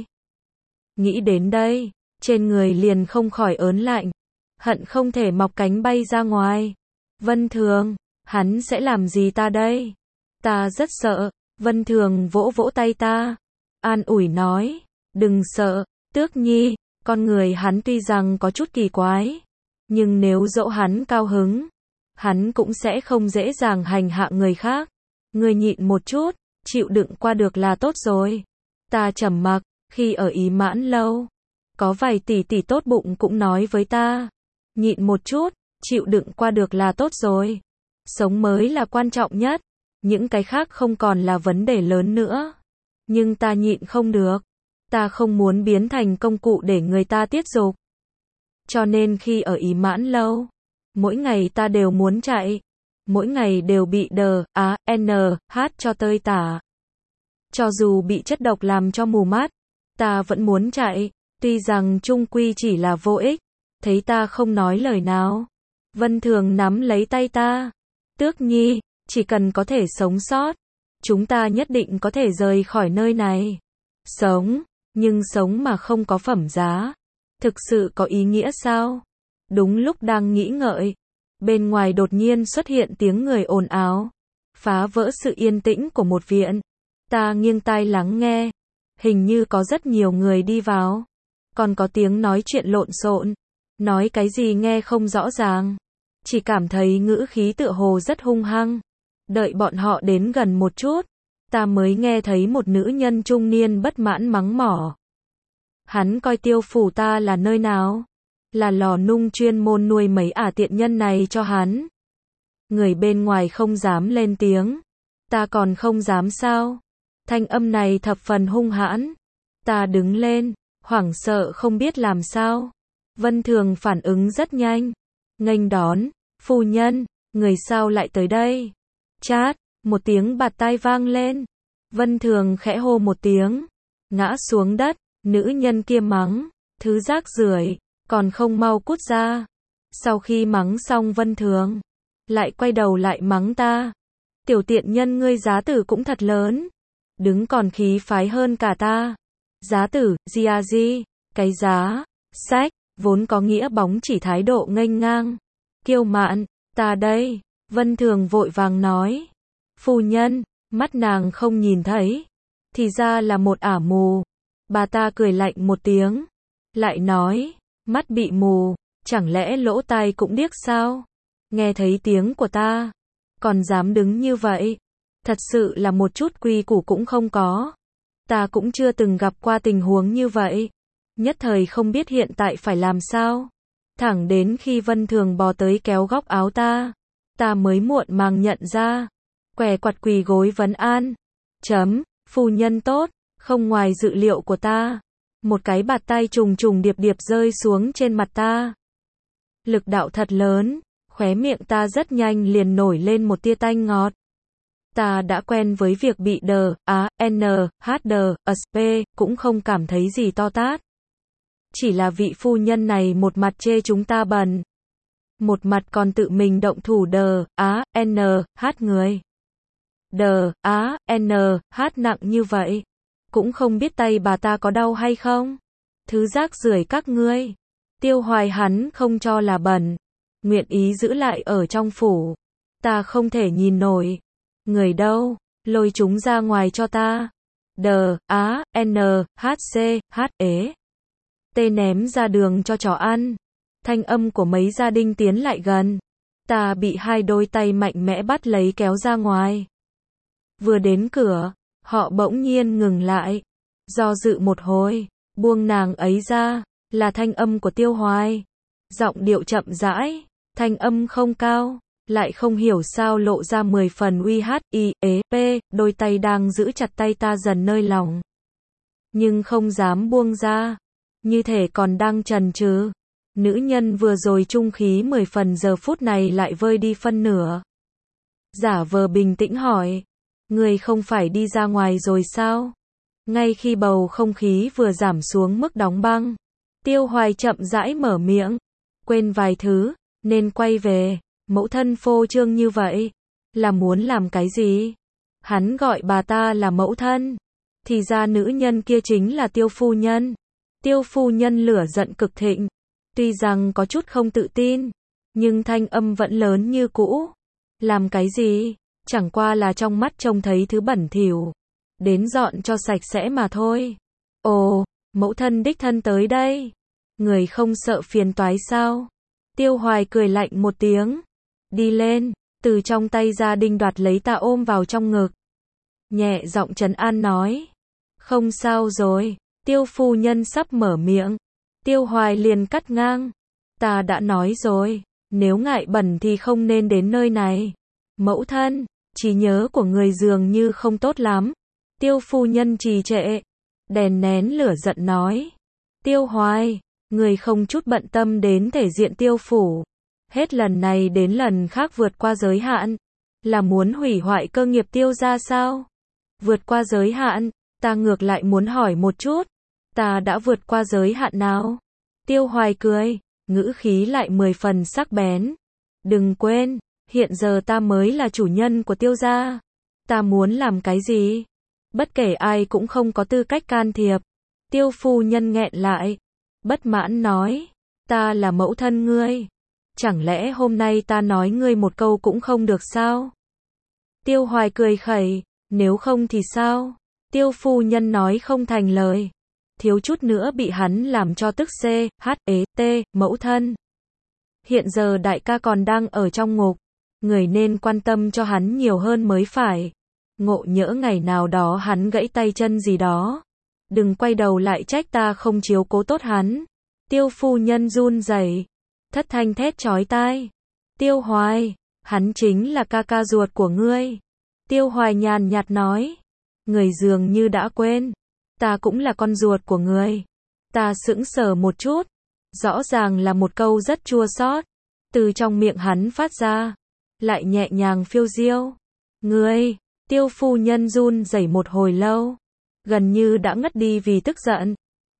Nghĩ đến đây, trên người liền không khỏi ớn lạnh, hận không thể mọc cánh bay ra ngoài. Vân Thường, hắn sẽ làm gì ta đây? Ta rất sợ. Vân Thường vỗ vỗ tay ta, an ủi nói, đừng sợ, Tước Nhi, con người hắn tuy rằng có chút kỳ quái, nhưng nếu dỗ hắn cao hứng, hắn cũng sẽ không dễ dàng hành hạ người khác. Ngươi nhịn một chút, chịu đựng qua được là tốt rồi. Ta trầm mặc, khi ở Ý Mãn Lâu, có vài tỷ tỷ tốt bụng cũng nói với ta, nhịn một chút, chịu đựng qua được là tốt rồi. Sống mới là quan trọng nhất, những cái khác không còn là vấn đề lớn nữa. Nhưng ta nhịn không được, ta không muốn biến thành công cụ để người ta tiết dục. Cho nên khi ở Ý Mãn Lâu, mỗi ngày ta đều muốn chạy, mỗi ngày đều bị đờ, á, n, h cho tơi tả. Cho dù bị chất độc làm cho mù mắt, ta vẫn muốn chạy, tuy rằng chung quy chỉ là vô ích. Thấy ta không nói lời nào, Vân Thường nắm lấy tay ta. Tước Nhi, chỉ cần có thể sống sót, chúng ta nhất định có thể rời khỏi nơi này. Sống, nhưng sống mà không có phẩm giá, thực sự có ý nghĩa sao? Đúng lúc đang nghĩ ngợi, bên ngoài đột nhiên xuất hiện tiếng người ồn ào, phá vỡ sự yên tĩnh của một viện. Ta nghiêng tai lắng nghe, hình như có rất nhiều người đi vào, còn có tiếng nói chuyện lộn xộn, nói cái gì nghe không rõ ràng, chỉ cảm thấy ngữ khí tựa hồ rất hung hăng. Đợi bọn họ đến gần một chút, ta mới nghe thấy một nữ nhân trung niên bất mãn mắng mỏ. Hắn coi Tiêu phủ ta là nơi nào? Là lò nung chuyên môn nuôi mấy ả tiện nhân này cho hắn. Người bên ngoài không dám lên tiếng, ta còn không dám sao? Thanh âm này thập phần hung hãn. Ta đứng lên, hoảng sợ không biết làm sao. Vân Thường phản ứng rất nhanh, nghênh đón, phu nhân, người sao lại tới đây? Chát, một tiếng bạt tai vang lên. Vân Thường khẽ hô một tiếng, ngã xuống đất, Nữ nhân kia mắng, thứ rác rưởi, còn không mau cút ra. Sau khi mắng xong Vân Thường, lại quay đầu lại mắng ta. Tiểu tiện nhân ngươi giá tử cũng thật lớn. Đứng còn khí phái hơn cả ta. Giá tử, gì à gì, cái giá, sách, vốn có nghĩa bóng chỉ thái độ nghênh ngang. Kiêu mạn, ta đây. Vân Thường vội vàng nói. Phu nhân, mắt nàng không nhìn thấy. Thì ra là một ả mù. Bà ta cười lạnh một tiếng. Lại nói, mắt bị mù, chẳng lẽ lỗ tai cũng điếc sao? Nghe thấy tiếng của ta, còn dám đứng như vậy. Thật sự là một chút quy củ cũng không có. Ta cũng chưa từng gặp qua tình huống như vậy. Nhất thời không biết hiện tại phải làm sao. Thẳng đến khi Vân Thường bò tới kéo góc áo ta, ta mới muộn màng nhận ra. Què quặt quỳ gối vấn an. Chấm, phu nhân tốt, không ngoài dự liệu của ta. Một cái bạt tay trùng trùng điệp điệp rơi xuống trên mặt ta. Lực đạo thật lớn, khóe miệng ta rất nhanh liền nổi lên một tia tanh ngọt. Ta đã quen với việc bị đờ, á, n, h, đờ, sp, cũng không cảm thấy gì to tát. Chỉ là vị phu nhân này một mặt chê chúng ta bẩn. Một mặt còn tự mình động thủ đờ, á, n, h người. Đờ, á, n, h nặng như vậy. Cũng không biết tay bà ta có đau hay không. Thứ rác rưởi các ngươi. Tiêu Hoài hắn không cho là bẩn. Nguyện ý giữ lại ở trong phủ. Ta không thể nhìn nổi. Người đâu, lôi chúng ra ngoài cho ta. Đờ, á, n, h, c, h, ế. Tê ném ra đường cho chó ăn. Thanh âm của mấy gia đình tiến lại gần. Ta bị hai đôi tay mạnh mẽ bắt lấy kéo ra ngoài. Vừa đến cửa, họ bỗng nhiên ngừng lại. Do dự một hồi, buông nàng ấy ra, là thanh âm của Tiêu Hoài. Giọng điệu chậm rãi, thanh âm không cao, lại không hiểu sao lộ ra mười phần uy hát, y, ế, p, đôi tay đang giữ chặt tay ta dần nơi lòng. Nhưng không dám buông ra, như thể còn đang chần chừ. Nữ nhân vừa rồi trung khí mười phần giờ phút này lại vơi đi phân nửa. Giả vờ bình tĩnh hỏi, người không phải đi ra ngoài rồi sao? Ngay khi bầu không khí vừa giảm xuống mức đóng băng, Tiêu Hoài chậm rãi mở miệng, quên vài thứ, nên quay về. Mẫu thân phô trương như vậy, là muốn làm cái gì? Hắn gọi bà ta là mẫu thân, thì ra nữ nhân kia chính là Tiêu phu nhân. Tiêu phu nhân lửa giận cực thịnh, tuy rằng có chút không tự tin, nhưng thanh âm vẫn lớn như cũ. Làm cái gì? Chẳng qua là trong mắt trông thấy thứ bẩn thỉu, đến dọn cho sạch sẽ mà thôi. Ồ, mẫu thân đích thân tới đây. Người không sợ phiền toái sao? Tiêu Hoài cười lạnh một tiếng. Đi lên, từ trong tay gia đình đoạt lấy ta ôm vào trong ngực. Nhẹ giọng trấn an nói. Không sao rồi. Tiêu phu nhân sắp mở miệng. Tiêu Hoài liền cắt ngang. Ta đã nói rồi, nếu ngại bẩn thì không nên đến nơi này. Mẫu thân, trí nhớ của người dường như không tốt lắm. Tiêu phu nhân trì trệ, đèn nén lửa giận nói. Tiêu Hoài, người không chút bận tâm đến thể diện Tiêu phủ. Hết lần này đến lần khác vượt qua giới hạn. Là muốn hủy hoại cơ nghiệp Tiêu gia sao? Vượt qua giới hạn, ta ngược lại muốn hỏi một chút. Ta đã vượt qua giới hạn nào? Tiêu Hoài cười, ngữ khí lại mười phần sắc bén. Đừng quên, hiện giờ ta mới là chủ nhân của Tiêu gia. Ta muốn làm cái gì? Bất kể ai cũng không có tư cách can thiệp. Tiêu phu nhân nghẹn lại, bất mãn nói. Ta là mẫu thân ngươi. Chẳng lẽ hôm nay ta nói ngươi một câu cũng không được sao? Tiêu Hoài cười khẩy, nếu không thì sao? Tiêu phu nhân nói không thành lời. Thiếu chút nữa bị hắn làm cho tức c, h, ế, t, mẫu thân. Hiện giờ đại ca còn đang ở trong ngục. Người nên quan tâm cho hắn nhiều hơn mới phải. Ngộ nhỡ ngày nào đó hắn gãy tay chân gì đó. Đừng quay đầu lại trách ta không chiếu cố tốt hắn. Tiêu phu nhân run rẩy, thất thanh thét chói tai. Tiêu Hoài, hắn chính là ca ca ruột của ngươi. Tiêu Hoài nhàn nhạt nói. Người dường như đã quên. Ta cũng là con ruột của ngươi. Ta sững sờ một chút. Rõ ràng là một câu rất chua xót. Từ trong miệng hắn phát ra. Lại nhẹ nhàng phiêu diêu. Ngươi, Tiêu phu nhân run rẩy một hồi lâu. Gần như đã ngất đi vì tức giận.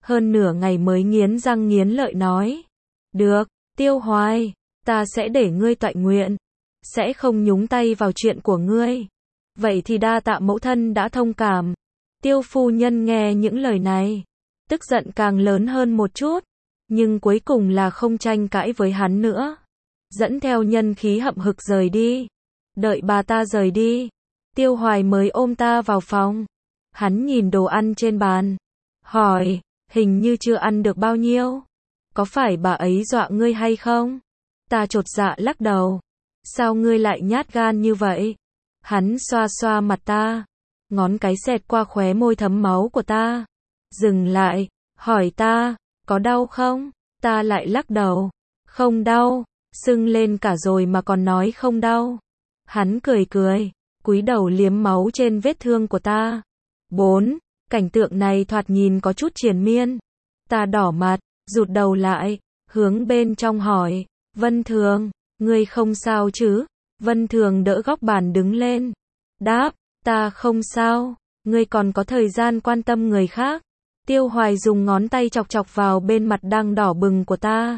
hơn nửa ngày mới nghiến răng nghiến lợi nói. Được, Tiêu Hoài, ta sẽ để ngươi toại nguyện, sẽ không nhúng tay vào chuyện của ngươi. Vậy thì đa tạ mẫu thân đã thông cảm. Tiêu phu nhân nghe những lời này, tức giận càng lớn hơn một chút, nhưng cuối cùng là không tranh cãi với hắn nữa. Dẫn theo nhân khí hậm hực rời đi. Đợi bà ta rời đi, Tiêu Hoài mới ôm ta vào phòng. Hắn nhìn đồ ăn trên bàn, hỏi, hình như chưa ăn được bao nhiêu. Có phải bà ấy dọa ngươi hay không? Ta chột dạ lắc đầu. Sao ngươi lại nhát gan như vậy? Hắn xoa xoa mặt ta, ngón cái xẹt qua khóe môi thấm máu của ta. Dừng lại, hỏi ta, có đau không? Ta lại lắc đầu. Không đau, sưng lên cả rồi mà còn nói không đau. Hắn cười cười, cúi đầu liếm máu trên vết thương của ta. Bốn, cảnh tượng này thoạt nhìn có chút triền miên. Ta đỏ mặt, rụt đầu lại, hướng bên trong hỏi, Vân Thường, ngươi không sao chứ? Vân Thường đỡ góc bàn đứng lên. Đáp, ta không sao, ngươi còn có thời gian quan tâm người khác. Tiêu Hoài dùng ngón tay chọc chọc vào bên mặt đang đỏ bừng của ta.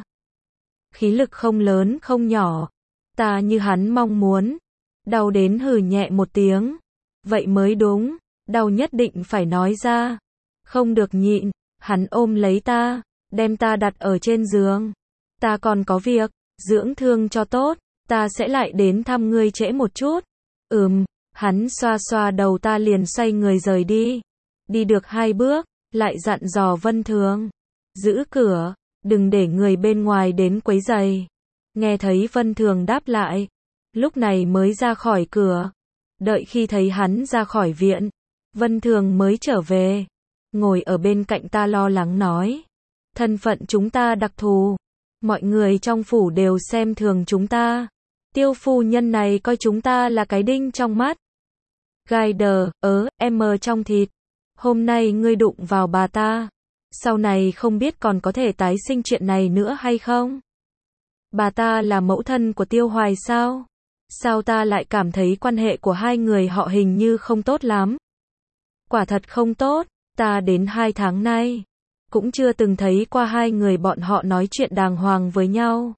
Khí lực không lớn không nhỏ. Ta như hắn mong muốn. Đau đến hừ nhẹ một tiếng. Vậy mới đúng, đau nhất định phải nói ra. Không được nhịn, hắn ôm lấy ta, đem ta đặt ở trên giường. Ta còn có việc, dưỡng thương cho tốt, ta sẽ lại đến thăm ngươi trễ một chút. Ừm, hắn xoa xoa đầu ta liền xoay người rời đi. Đi được hai bước, lại dặn dò Vân Thường. Giữ cửa, đừng để người bên ngoài đến quấy rầy. Nghe thấy Vân Thường đáp lại, lúc này mới ra khỏi cửa. Đợi khi thấy hắn ra khỏi viện, Vân Thường mới trở về. Ngồi ở bên cạnh ta lo lắng nói. Thân phận chúng ta đặc thù. Mọi người trong phủ đều xem thường chúng ta. Tiêu phu nhân này coi chúng ta là cái đinh trong mắt. Gai đờ, ớ, em mờ trong thịt. Hôm nay ngươi đụng vào bà ta. Sau này không biết còn có thể tái sinh chuyện này nữa hay không? Bà ta là mẫu thân của Tiêu Hoài sao? Sao ta lại cảm thấy quan hệ của hai người họ hình như không tốt lắm? Quả thật không tốt, ta đến hai tháng nay cũng chưa từng thấy qua hai người bọn họ nói chuyện đàng hoàng với nhau.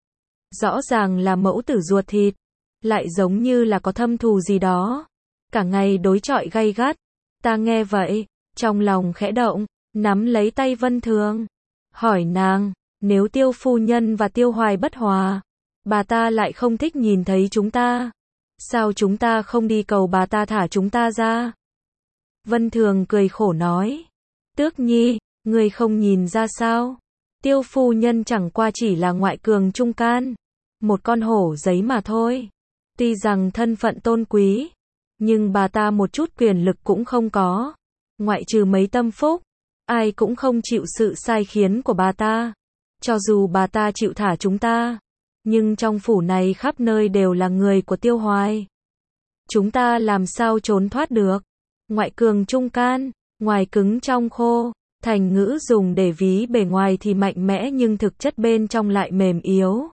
Rõ ràng là mẫu tử ruột thịt, lại giống như là có thâm thù gì đó. Cả ngày đối chọi gay gắt. Ta nghe vậy, trong lòng khẽ động, nắm lấy tay Vân Thường. Hỏi nàng, nếu Tiêu phu nhân và Tiêu Hoài bất hòa, bà ta lại không thích nhìn thấy chúng ta. Sao chúng ta không đi cầu bà ta thả chúng ta ra? Vân Thường cười khổ nói. Tước Nhi, ngươi không nhìn ra sao? Tiêu phu nhân chẳng qua chỉ là ngoại cường trung can. Một con hổ giấy mà thôi. Tuy rằng thân phận tôn quý, nhưng bà ta một chút quyền lực cũng không có. Ngoại trừ mấy tâm phúc, ai cũng không chịu sự sai khiến của bà ta. Cho dù bà ta chịu thả chúng ta, nhưng trong phủ này khắp nơi đều là người của Tiêu Hoài. Chúng ta làm sao trốn thoát được? Ngoại cường trung can, ngoài cứng trong khô. Thành ngữ dùng để ví bề ngoài thì mạnh mẽ nhưng thực chất bên trong lại mềm yếu.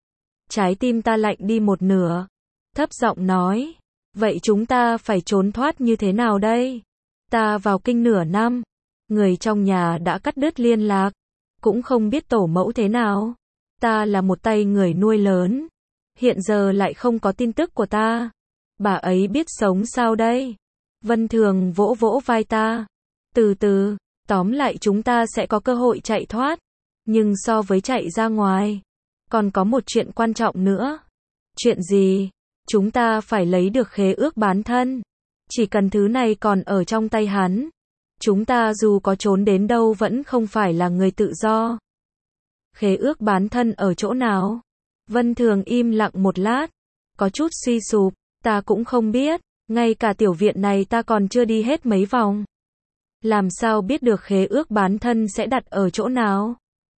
Trái tim ta lạnh đi một nửa. Thấp giọng nói. Vậy chúng ta phải trốn thoát như thế nào đây? Ta vào kinh nửa năm. Người trong nhà đã cắt đứt liên lạc. Cũng không biết tổ mẫu thế nào. Ta là một tay người nuôi lớn. Hiện giờ lại không có tin tức của ta. Bà ấy biết sống sao đây? Vân Thường vỗ vỗ vai ta. Từ từ. Tóm lại chúng ta sẽ có cơ hội chạy thoát. Nhưng so với chạy ra ngoài, còn có một chuyện quan trọng nữa. Chuyện gì? Chúng ta phải lấy được khế ước bán thân. Chỉ cần thứ này còn ở trong tay hắn, chúng ta dù có trốn đến đâu vẫn không phải là người tự do. Khế ước bán thân ở chỗ nào? Vân Thường im lặng một lát, có chút suy sụp. Ta cũng không biết, ngay cả tiểu viện này ta còn chưa đi hết mấy vòng. Làm sao biết được khế ước bán thân sẽ đặt ở chỗ nào?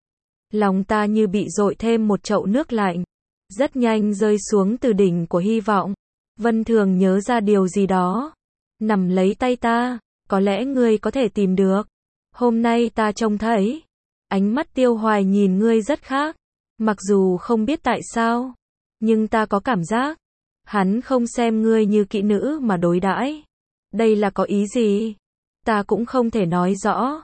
Lòng ta như bị dội thêm một chậu nước lạnh. Rất nhanh rơi xuống từ đỉnh của hy vọng. Vân Thường nhớ ra điều gì đó. Nằm lấy tay ta. Có lẽ ngươi có thể tìm được. Hôm nay ta trông thấy. Ánh mắt Tiêu Hoài nhìn ngươi rất khác. Mặc dù không biết tại sao. Nhưng ta có cảm giác. Hắn không xem ngươi như kỹ nữ mà đối đãi. Đây là có ý gì? Ta cũng không thể nói rõ.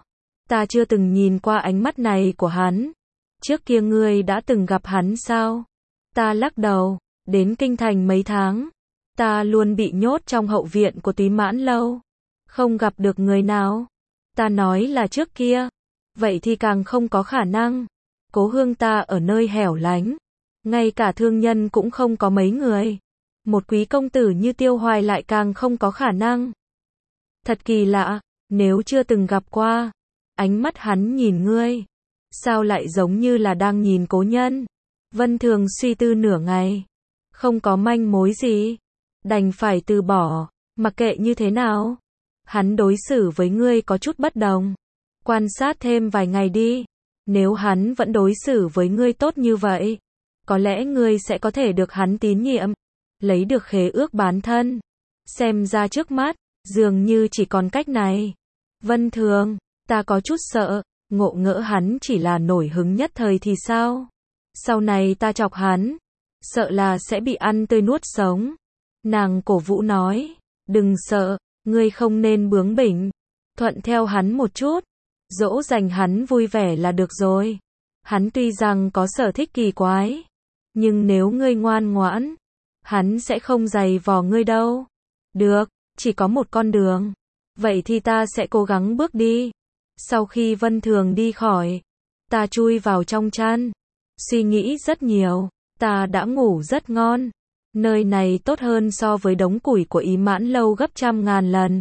Ta chưa từng nhìn qua ánh mắt này của hắn. Trước kia ngươi đã từng gặp hắn sao? Ta lắc đầu, đến kinh thành mấy tháng. Ta luôn bị nhốt trong hậu viện của Túy Mãn Lâu. Không gặp được người nào. Ta nói là trước kia. Vậy thì càng không có khả năng. Cố hương ta ở nơi hẻo lánh. Ngay cả thương nhân cũng không có mấy người. Một quý công tử như Tiêu Hoài lại càng không có khả năng. Thật kỳ lạ, nếu chưa từng gặp qua. Ánh mắt hắn nhìn ngươi. Sao lại giống như là đang nhìn cố nhân? Vân Thường suy tư nửa ngày. Không có manh mối gì. Đành phải từ bỏ. Mặc kệ như thế nào. Hắn đối xử với ngươi có chút bất đồng. Quan sát thêm vài ngày đi. Nếu hắn vẫn đối xử với ngươi tốt như vậy, có lẽ ngươi sẽ có thể được hắn tín nhiệm. Lấy được khế ước bán thân. Xem ra trước mắt, dường như chỉ còn cách này. Vân Thường, ta có chút sợ. Ngộ ngỡ hắn chỉ là nổi hứng nhất thời thì sao? Sau này ta chọc hắn. Sợ là sẽ bị ăn tươi nuốt sống. Nàng cổ vũ nói. Đừng sợ, ngươi không nên bướng bỉnh. Thuận theo hắn một chút. Dỗ dành hắn vui vẻ là được rồi. Hắn tuy rằng có sở thích kỳ quái. Nhưng nếu ngươi ngoan ngoãn, hắn sẽ không giày vò ngươi đâu. Được, chỉ có một con đường. Vậy thì ta sẽ cố gắng bước đi. Sau khi Vân Thường đi khỏi, ta chui vào trong chăn. Suy nghĩ rất nhiều. Ta đã ngủ rất ngon. Nơi này tốt hơn so với đống củi của Ý Mãn Lâu gấp trăm ngàn lần.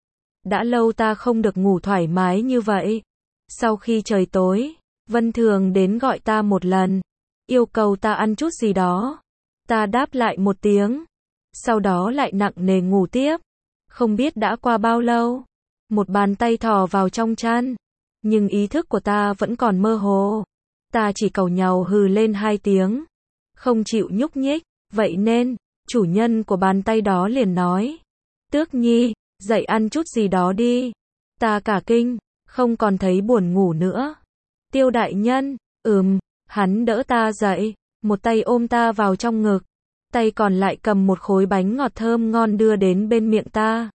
Đã lâu ta không được ngủ thoải mái như vậy. Sau khi trời tối, Vân Thường đến gọi ta một lần. Yêu cầu ta ăn chút gì đó. Ta đáp lại một tiếng. Sau đó lại nặng nề ngủ tiếp. Không biết đã qua bao lâu. Một bàn tay thò vào trong chăn. Nhưng ý thức của ta vẫn còn mơ hồ. Ta chỉ cầu nhau hừ lên hai tiếng. Không chịu nhúc nhích. Vậy nên, chủ nhân của bàn tay đó liền nói. Tước Nhi, dậy ăn chút gì đó đi. Ta cả kinh, không còn thấy buồn ngủ nữa. Tiêu đại nhân, ừm, hắn đỡ ta dậy. Một tay ôm ta vào trong ngực. Tay còn lại cầm một khối bánh ngọt thơm ngon đưa đến bên miệng ta.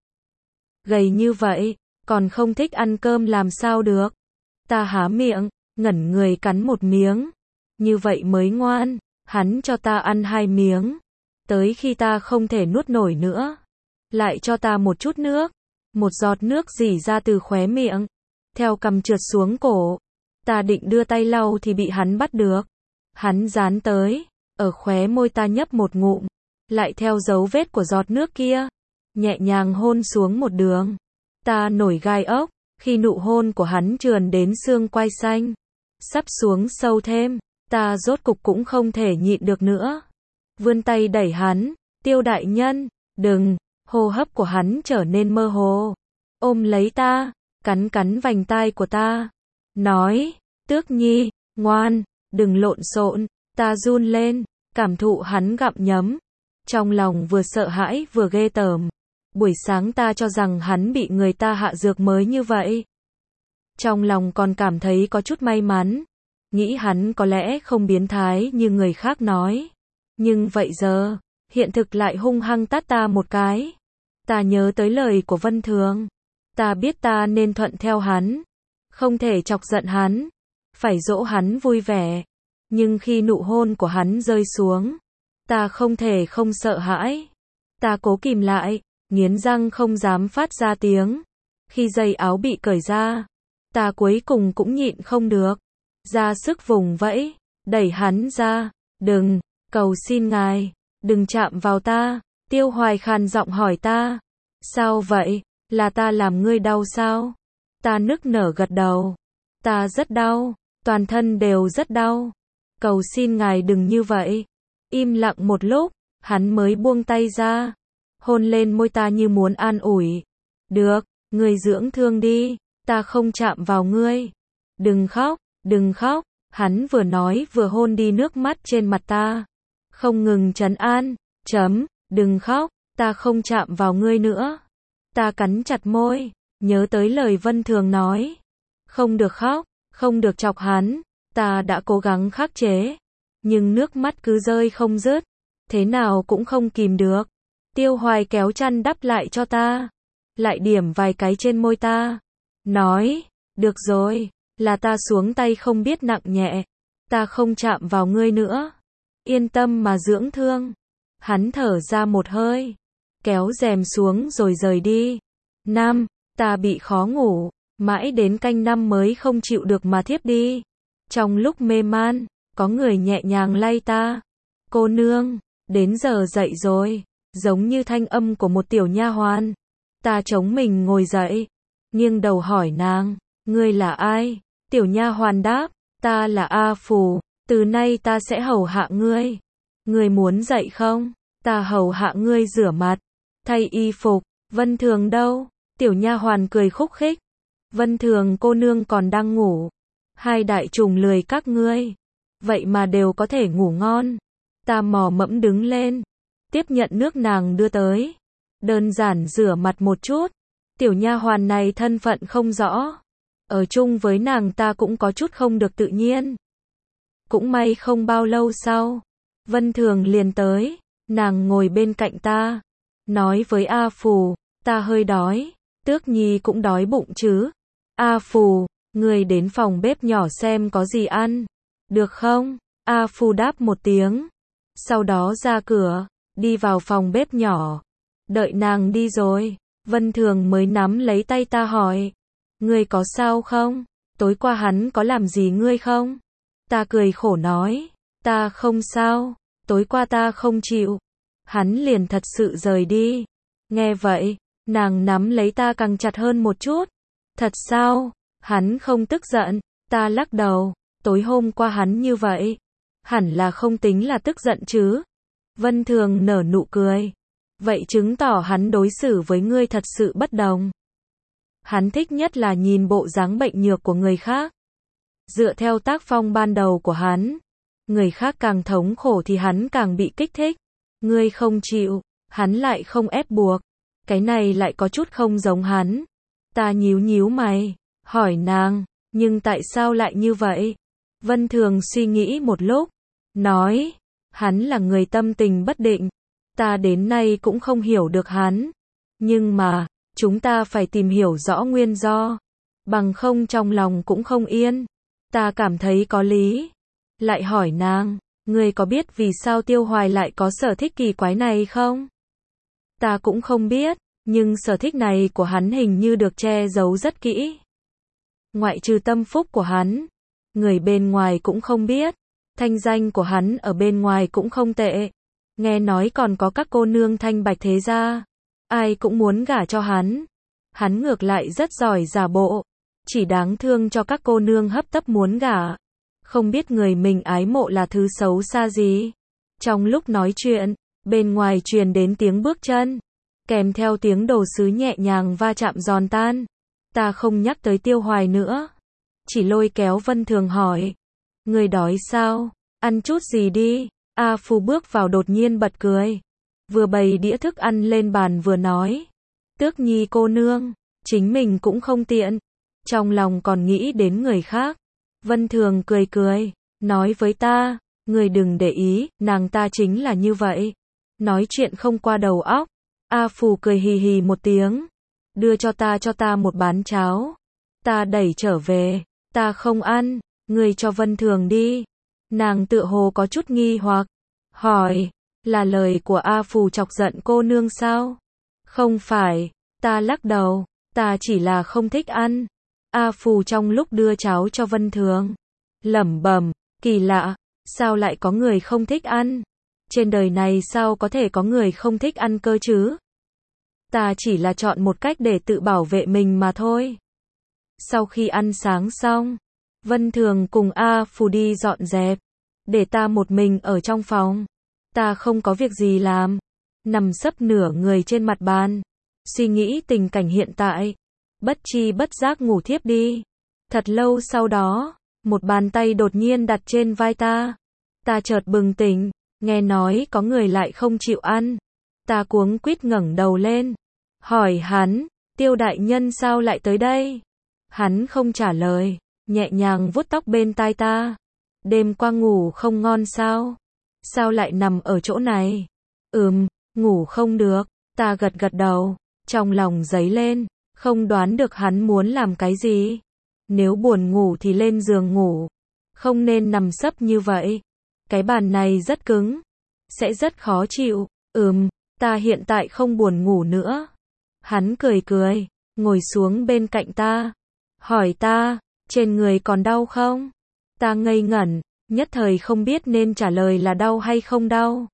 Gầy như vậy, còn không thích ăn cơm làm sao được. Ta há miệng, ngẩn người cắn một miếng. Như vậy mới ngoan. Hắn cho ta ăn hai miếng. Tới khi ta không thể nuốt nổi nữa. Lại cho ta một chút nước. Một giọt nước rỉ ra từ khóe miệng. Theo cằm trượt xuống cổ. Ta định đưa tay lau thì bị hắn bắt được. Hắn dán tới. Ở khóe môi ta nhấp một ngụm. Lại theo dấu vết của giọt nước kia. Nhẹ nhàng hôn xuống một đường. Ta nổi gai ốc. Khi nụ hôn của hắn trườn đến xương quai xanh. Sắp xuống sâu thêm. Ta rốt cục cũng không thể nhịn được nữa. Vươn tay đẩy hắn. Tiêu đại nhân, đừng. Hô hấp của hắn trở nên mơ hồ. Ôm lấy ta. Cắn cắn vành tai của ta. Nói. Tước Nhi, ngoan. Đừng lộn xộn. Ta run lên. Cảm thụ hắn gặm nhấm. Trong lòng vừa sợ hãi vừa ghê tởm. Buổi sáng ta cho rằng hắn bị người ta hạ dược mới như vậy. Trong lòng còn cảm thấy có chút may mắn. Nghĩ hắn có lẽ không biến thái như người khác nói. Nhưng vậy giờ, hiện thực lại hung hăng tát ta một cái. Ta nhớ tới lời của Vân Thường. Ta biết ta nên thuận theo hắn. Không thể chọc giận hắn. Phải dỗ hắn vui vẻ. Nhưng khi nụ hôn của hắn rơi xuống, ta không thể không sợ hãi. Ta cố kìm lại, nghiến răng không dám phát ra tiếng. Khi dây áo bị cởi ra, ta cuối cùng cũng nhịn không được. Ra sức vùng vẫy, đẩy hắn ra. Đừng, cầu xin ngài, đừng chạm vào ta. Tiêu Hoài khàn giọng hỏi ta. Sao vậy, là ta làm ngươi đau sao? Ta nức nở gật đầu. Ta rất đau, toàn thân đều rất đau. Cầu xin ngài đừng như vậy. Im lặng một lúc, hắn mới buông tay ra. Hôn lên môi ta như muốn an ủi. Được, ngươi dưỡng thương đi, ta không chạm vào ngươi. Đừng khóc, đừng khóc. Hắn vừa nói vừa hôn đi nước mắt trên mặt ta. Không ngừng trấn an. Chấm, đừng khóc, ta không chạm vào ngươi nữa. Ta cắn chặt môi, nhớ tới lời Vân Thường nói. Không được khóc, không được chọc hắn. Ta đã cố gắng khắc chế. Nhưng nước mắt cứ rơi không dứt. Thế nào cũng không kìm được. Tiêu Hoài kéo chăn đắp lại cho ta. Lại điểm vài cái trên môi ta. Nói, Được rồi, là ta xuống tay không biết nặng nhẹ. Ta không chạm vào ngươi nữa. Yên tâm mà dưỡng thương. Hắn thở ra một hơi, kéo rèm xuống rồi rời đi. Năm, ta bị khó ngủ, mãi đến canh năm mới không chịu được mà thiếp đi. Trong lúc mê man, có người nhẹ nhàng lay ta. Cô nương, đến giờ dậy rồi, giống như thanh âm của một tiểu nha hoàn. Ta chống mình ngồi dậy, nghiêng đầu hỏi nàng, ngươi là ai? Tiểu nha hoàn đáp, ta là A Phù, từ nay ta sẽ hầu hạ ngươi. Ngươi muốn dậy không? Ta hầu hạ ngươi rửa mặt, thay y phục. Vân Thường đâu? Tiểu nha hoàn cười khúc khích. Vân Thường cô nương còn đang ngủ. Hai đại trùng lười các ngươi, vậy mà đều có thể ngủ ngon. Ta mò mẫm đứng lên, tiếp nhận nước nàng đưa tới, đơn giản rửa mặt một chút. Tiểu nha hoàn này thân phận không rõ, ở chung với nàng ta cũng có chút không được tự nhiên. Cũng may không bao lâu sau, Vân Thường liền tới, nàng ngồi bên cạnh ta, nói với A Phù, ta hơi đói, Tước Nhi cũng đói bụng chứ. A Phù, người đến phòng bếp nhỏ xem có gì ăn, được không? A Phù đáp một tiếng, sau đó ra cửa, đi vào phòng bếp nhỏ. Đợi nàng đi rồi, Vân Thường mới nắm lấy tay ta hỏi, ngươi có sao không? Tối qua hắn có làm gì ngươi không? Ta cười khổ nói, ta không sao, tối qua ta không chịu. Hắn liền thật sự rời đi. Nghe vậy, nàng nắm lấy ta càng chặt hơn một chút. Thật sao? Hắn không tức giận. Ta lắc đầu, tối hôm qua hắn như vậy, hẳn là không tính là tức giận chứ. Vân Thường nở nụ cười. Vậy chứng tỏ hắn đối xử với ngươi thật sự bất đồng. Hắn thích nhất là nhìn bộ dáng bệnh nhược của người khác. Dựa theo tác phong ban đầu của hắn, người khác càng thống khổ thì hắn càng bị kích thích. Ngươi không chịu, hắn lại không ép buộc. Cái này lại có chút không giống hắn. Ta nhíu nhíu mày, hỏi nàng, nhưng tại sao lại như vậy? Vân Thường suy nghĩ một lúc, nói, hắn là người tâm tình bất định. Ta đến nay cũng không hiểu được hắn. Nhưng mà, chúng ta phải tìm hiểu rõ nguyên do. Bằng không trong lòng cũng không yên. Ta cảm thấy có lý. Lại hỏi nàng, ngươi có biết vì sao Tiêu Hoài lại có sở thích kỳ quái này không? Ta cũng không biết, nhưng sở thích này của hắn hình như được che giấu rất kỹ. Ngoại trừ tâm phúc của hắn, người bên ngoài cũng không biết. Thanh danh của hắn ở bên ngoài cũng không tệ. Nghe nói còn có các cô nương thanh bạch thế gia, ai cũng muốn gả cho hắn. Hắn ngược lại rất giỏi giả bộ, chỉ đáng thương cho các cô nương hấp tấp muốn gả. Không biết người mình ái mộ là thứ xấu xa gì. Trong lúc nói chuyện, bên ngoài truyền đến tiếng bước chân, kèm theo tiếng đồ sứ nhẹ nhàng va chạm giòn tan. Ta không nhắc tới Tiêu Hoài nữa, chỉ lôi kéo Vân Thường hỏi, người đói sao? Ăn chút gì đi. A Phu bước vào đột nhiên bật cười, vừa bày đĩa thức ăn lên bàn vừa nói, Tước Nhi cô nương, chính mình cũng không tiện, trong lòng còn nghĩ đến người khác. Vân Thường cười cười, nói với ta, người đừng để ý, nàng ta chính là như vậy, nói chuyện không qua đầu óc. A Phù cười hì hì một tiếng, đưa cho ta cho ta một bát cháo. Ta đẩy trở về, ta không ăn, người cho Vân Thường đi. Nàng tựa hồ có chút nghi hoặc, hỏi, là lời của A Phù chọc giận cô nương sao? Không phải, ta lắc đầu, ta chỉ là không thích ăn. A Phù trong lúc đưa cháo cho Vân Thường, lẩm bẩm, kỳ lạ, sao lại có người không thích ăn? Trên đời này sao có thể có người không thích ăn cơ chứ? Ta chỉ là chọn một cách để tự bảo vệ mình mà thôi. Sau khi ăn sáng xong, Vân Thường cùng A Phù đi dọn dẹp, để ta một mình ở trong phòng. Ta không có việc gì làm, nằm sấp nửa người trên mặt bàn, suy nghĩ tình cảnh hiện tại, bất chi bất giác ngủ thiếp đi. Thật lâu sau đó, một bàn tay đột nhiên đặt trên vai ta. Ta chợt bừng tỉnh, nghe nói có người lại không chịu ăn. Ta cuống quýt ngẩng đầu lên, hỏi hắn, Tiêu đại nhân sao lại tới đây? Hắn không trả lời, nhẹ nhàng vuốt tóc bên tai ta. Đêm qua ngủ không ngon sao? Sao lại nằm ở chỗ này? Ừm, ngủ không được. Ta gật gật đầu, trong lòng dấy lên, không đoán được hắn muốn làm cái gì. Nếu buồn ngủ thì lên giường ngủ. Không nên nằm sấp như vậy. Cái bàn này rất cứng. Sẽ rất khó chịu. Ừm, ta hiện tại không buồn ngủ nữa. Hắn cười cười, ngồi xuống bên cạnh ta. Hỏi ta, trên người còn đau không? Ta ngây ngẩn, nhất thời không biết nên trả lời là đau hay không đau.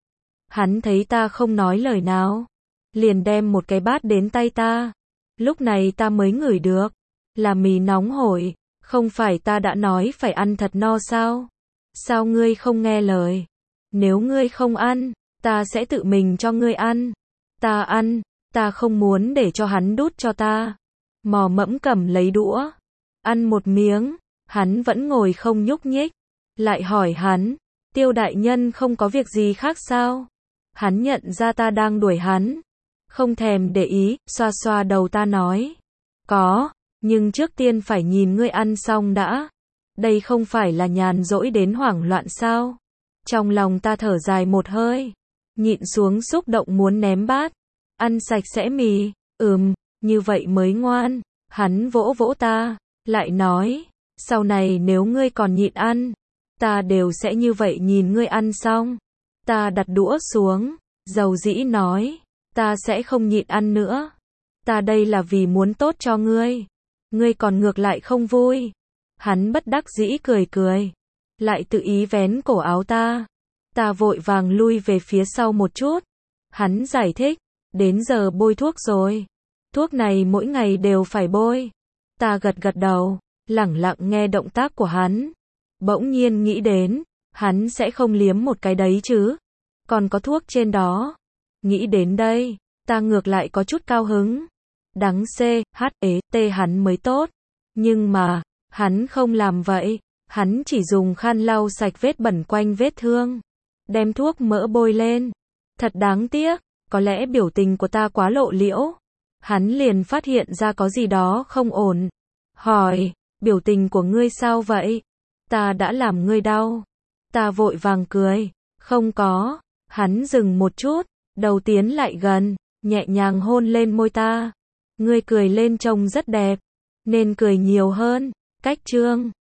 Hắn thấy ta không nói lời nào, liền đem một cái bát đến tay ta. Lúc này ta mới ngửi được, là mì nóng hổi. Không phải ta đã nói phải ăn thật no sao? Sao ngươi không nghe lời? Nếu ngươi không ăn, ta sẽ tự mình cho ngươi ăn. Ta ăn, ta không muốn để cho hắn đút cho ta. Mò mẫm cầm lấy đũa, ăn một miếng, hắn vẫn ngồi không nhúc nhích. Lại hỏi hắn, Tiêu đại nhân không có việc gì khác sao? Hắn nhận ra ta đang đuổi hắn, không thèm để ý, xoa xoa đầu ta nói. Có, nhưng trước tiên phải nhìn ngươi ăn xong đã. Đây không phải là nhàn rỗi đến hoảng loạn sao? Trong lòng ta thở dài một hơi, nhịn xuống xúc động muốn ném bát. Ăn sạch sẽ mì, ừm, như vậy mới ngoan. Hắn vỗ vỗ ta, lại nói, sau này nếu ngươi còn nhịn ăn, ta đều sẽ như vậy nhìn ngươi ăn xong. Ta đặt đũa xuống, dầu dĩ nói, ta sẽ không nhịn ăn nữa. Ta đây là vì muốn tốt cho ngươi. Ngươi còn ngược lại không vui. Hắn bất đắc dĩ cười cười, lại tự ý vén cổ áo ta. Ta vội vàng lui về phía sau một chút. Hắn giải thích, đến giờ bôi thuốc rồi. Thuốc này mỗi ngày đều phải bôi. Ta gật gật đầu, lẳng lặng nghe động tác của hắn. Bỗng nhiên nghĩ đến, hắn sẽ không liếm một cái đấy chứ. Còn có thuốc trên đó. Nghĩ đến đây, ta ngược lại có chút cao hứng. Đắng C, H, E, T hắn mới tốt. Nhưng mà, hắn không làm vậy. Hắn chỉ dùng khăn lau sạch vết bẩn quanh vết thương. Đem thuốc mỡ bôi lên. Thật đáng tiếc, có lẽ biểu tình của ta quá lộ liễu. Hắn liền phát hiện ra có gì đó không ổn. Hỏi, biểu tình của ngươi sao vậy? Ta đã làm ngươi đau. Ta vội vàng cười, không có. Hắn dừng một chút, đầu tiến lại gần, nhẹ nhàng hôn lên môi ta. Ngươi cười lên trông rất đẹp, nên cười nhiều hơn. Cách chương